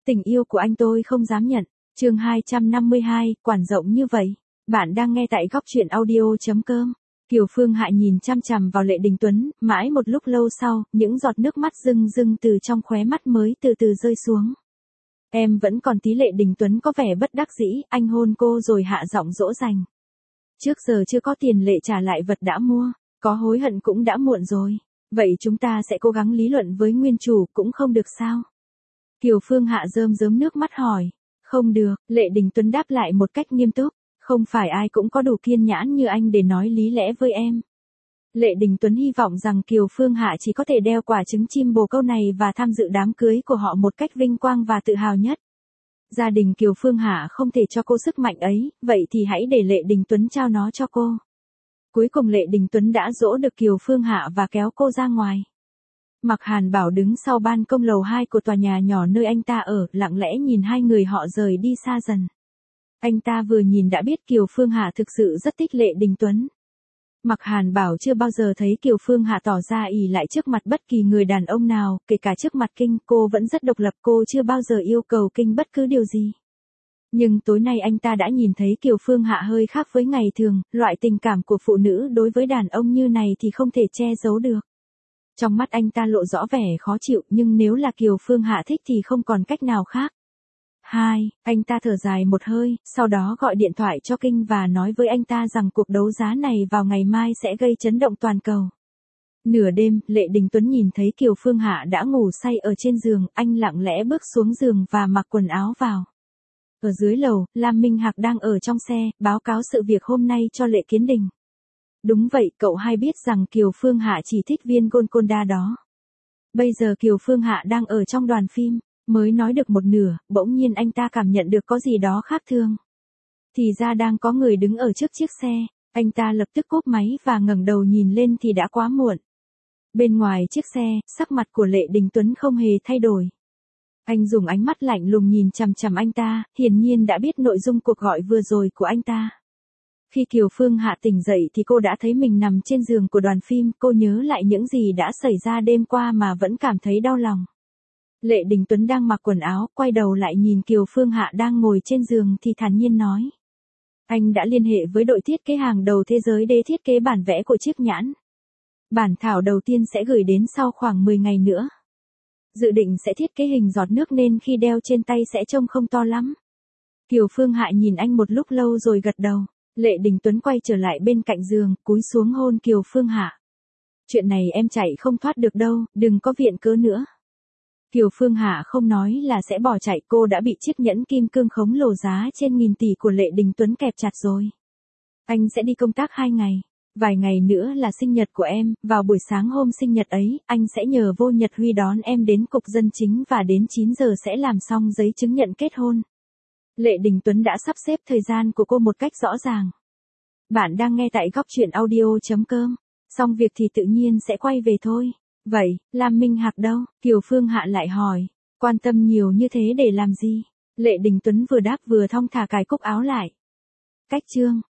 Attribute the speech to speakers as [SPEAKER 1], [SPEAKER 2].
[SPEAKER 1] Tình yêu của anh tôi không dám nhận. Chương 252, quản rộng như vậy. Bạn đang nghe tại góc truyện audio.com. Kiều Phương Hạ nhìn chăm chằm vào Lệ Đình Tuấn, mãi một lúc lâu sau, những giọt nước mắt rưng rưng từ trong khóe mắt mới từ từ rơi xuống. Em vẫn còn tí. Lệ Đình Tuấn có vẻ bất đắc dĩ, anh hôn cô rồi hạ giọng dỗ dành. Trước giờ chưa có tiền Lệ trả lại vật đã mua, có hối hận cũng đã muộn rồi. Vậy chúng ta sẽ cố gắng lý luận với nguyên chủ cũng không được sao? Kiều Phương Hạ rơm rớm nước mắt hỏi. Không được, Lệ Đình Tuấn đáp lại một cách nghiêm túc. Không phải ai cũng có đủ kiên nhẫn như anh để nói lý lẽ với em. Lệ Đình Tuấn hy vọng rằng Kiều Phương Hạ chỉ có thể đeo quả trứng chim bồ câu này và tham dự đám cưới của họ một cách vinh quang và tự hào nhất. Gia đình Kiều Phương Hạ không thể cho cô sức mạnh ấy, vậy thì hãy để Lệ Đình Tuấn trao nó cho cô. Cuối cùng Lệ Đình Tuấn đã dỗ được Kiều Phương Hạ và kéo cô ra ngoài. Mạc Hàn Bảo đứng sau ban công lầu 2 của tòa nhà nhỏ nơi anh ta ở, lặng lẽ nhìn hai người họ rời đi xa dần. Anh ta vừa nhìn đã biết Kiều Phương Hạ thực sự rất thích Lệ Đình Tuấn. Mạc Hàn Bảo chưa bao giờ thấy Kiều Phương Hạ tỏ ra ỷ lại trước mặt bất kỳ người đàn ông nào, kể cả trước mặt Kinh, cô vẫn rất độc lập, cô chưa bao giờ yêu cầu Kinh bất cứ điều gì. Nhưng tối nay anh ta đã nhìn thấy Kiều Phương Hạ hơi khác với ngày thường, loại tình cảm của phụ nữ đối với đàn ông như này thì không thể che giấu được. Trong mắt anh ta lộ rõ vẻ khó chịu, nhưng nếu là Kiều Phương Hạ thích thì không còn cách nào khác. Anh ta thở dài một hơi, sau đó gọi điện thoại cho Kinh và nói với anh ta rằng cuộc đấu giá này vào ngày mai sẽ gây chấn động toàn cầu. Nửa đêm, Lệ Đình Tuấn nhìn thấy Kiều Phương Hạ đã ngủ say ở trên giường, anh lặng lẽ bước xuống giường và mặc quần áo vào. Ở dưới lầu, Lam Minh Hạc đang ở trong xe, báo cáo sự việc hôm nay cho Lệ Kiến Đình. Đúng vậy, cậu hay biết rằng Kiều Phương Hạ chỉ thích viên Golconda đó. Bây giờ Kiều Phương Hạ đang ở trong đoàn phim, mới nói được một nửa, bỗng nhiên anh ta cảm nhận được có gì đó khác thường. Thì ra đang có người đứng ở trước chiếc xe, anh ta lập tức cúp máy và ngẩng đầu nhìn lên thì đã quá muộn. Bên ngoài chiếc xe, sắc mặt của Lệ Đình Tuấn không hề thay đổi. Anh dùng ánh mắt lạnh lùng nhìn chằm chằm anh ta, hiển nhiên đã biết nội dung cuộc gọi vừa rồi của anh ta. Khi Kiều Phương Hạ tỉnh dậy thì cô đã thấy mình nằm trên giường của đoàn phim, cô nhớ lại những gì đã xảy ra đêm qua mà vẫn cảm thấy đau lòng. Lệ Đình Tuấn đang mặc quần áo, quay đầu lại nhìn Kiều Phương Hạ đang ngồi trên giường thì thản nhiên nói. Anh đã liên hệ với đội thiết kế hàng đầu thế giới để thiết kế bản vẽ của chiếc nhẫn. Bản thảo đầu tiên sẽ gửi đến sau khoảng 10 ngày nữa. Dự định sẽ thiết kế hình giọt nước nên khi đeo trên tay sẽ trông không to lắm. Kiều Phương Hạ nhìn anh một lúc lâu rồi gật đầu. Lệ Đình Tuấn quay trở lại bên cạnh giường, cúi xuống hôn Kiều Phương Hạ. Chuyện này em chạy không thoát được đâu, đừng có viện cớ nữa. Kiều Phương Hạ không nói là sẽ bỏ chạy, cô đã bị chiếc nhẫn kim cương khổng lồ giá trên nghìn tỷ của Lệ Đình Tuấn kẹp chặt rồi. Anh sẽ đi công tác 2 ngày. Vài ngày nữa là sinh nhật của em, vào buổi sáng hôm sinh nhật ấy, anh sẽ nhờ Vô Nhật Huy đón em đến cục dân chính và đến 9 giờ sẽ làm xong giấy chứng nhận kết hôn. Lệ Đình Tuấn đã sắp xếp thời gian của cô một cách rõ ràng. Bạn đang nghe tại góc truyện audio.com. Xong việc thì tự nhiên sẽ quay về thôi. Vậy, Lam Minh Hạc đâu? Kiều Phương Hạ lại hỏi. Quan tâm nhiều như thế để làm gì? Lệ Đình Tuấn vừa đáp vừa thong thả cài cúc áo lại. Cách chương.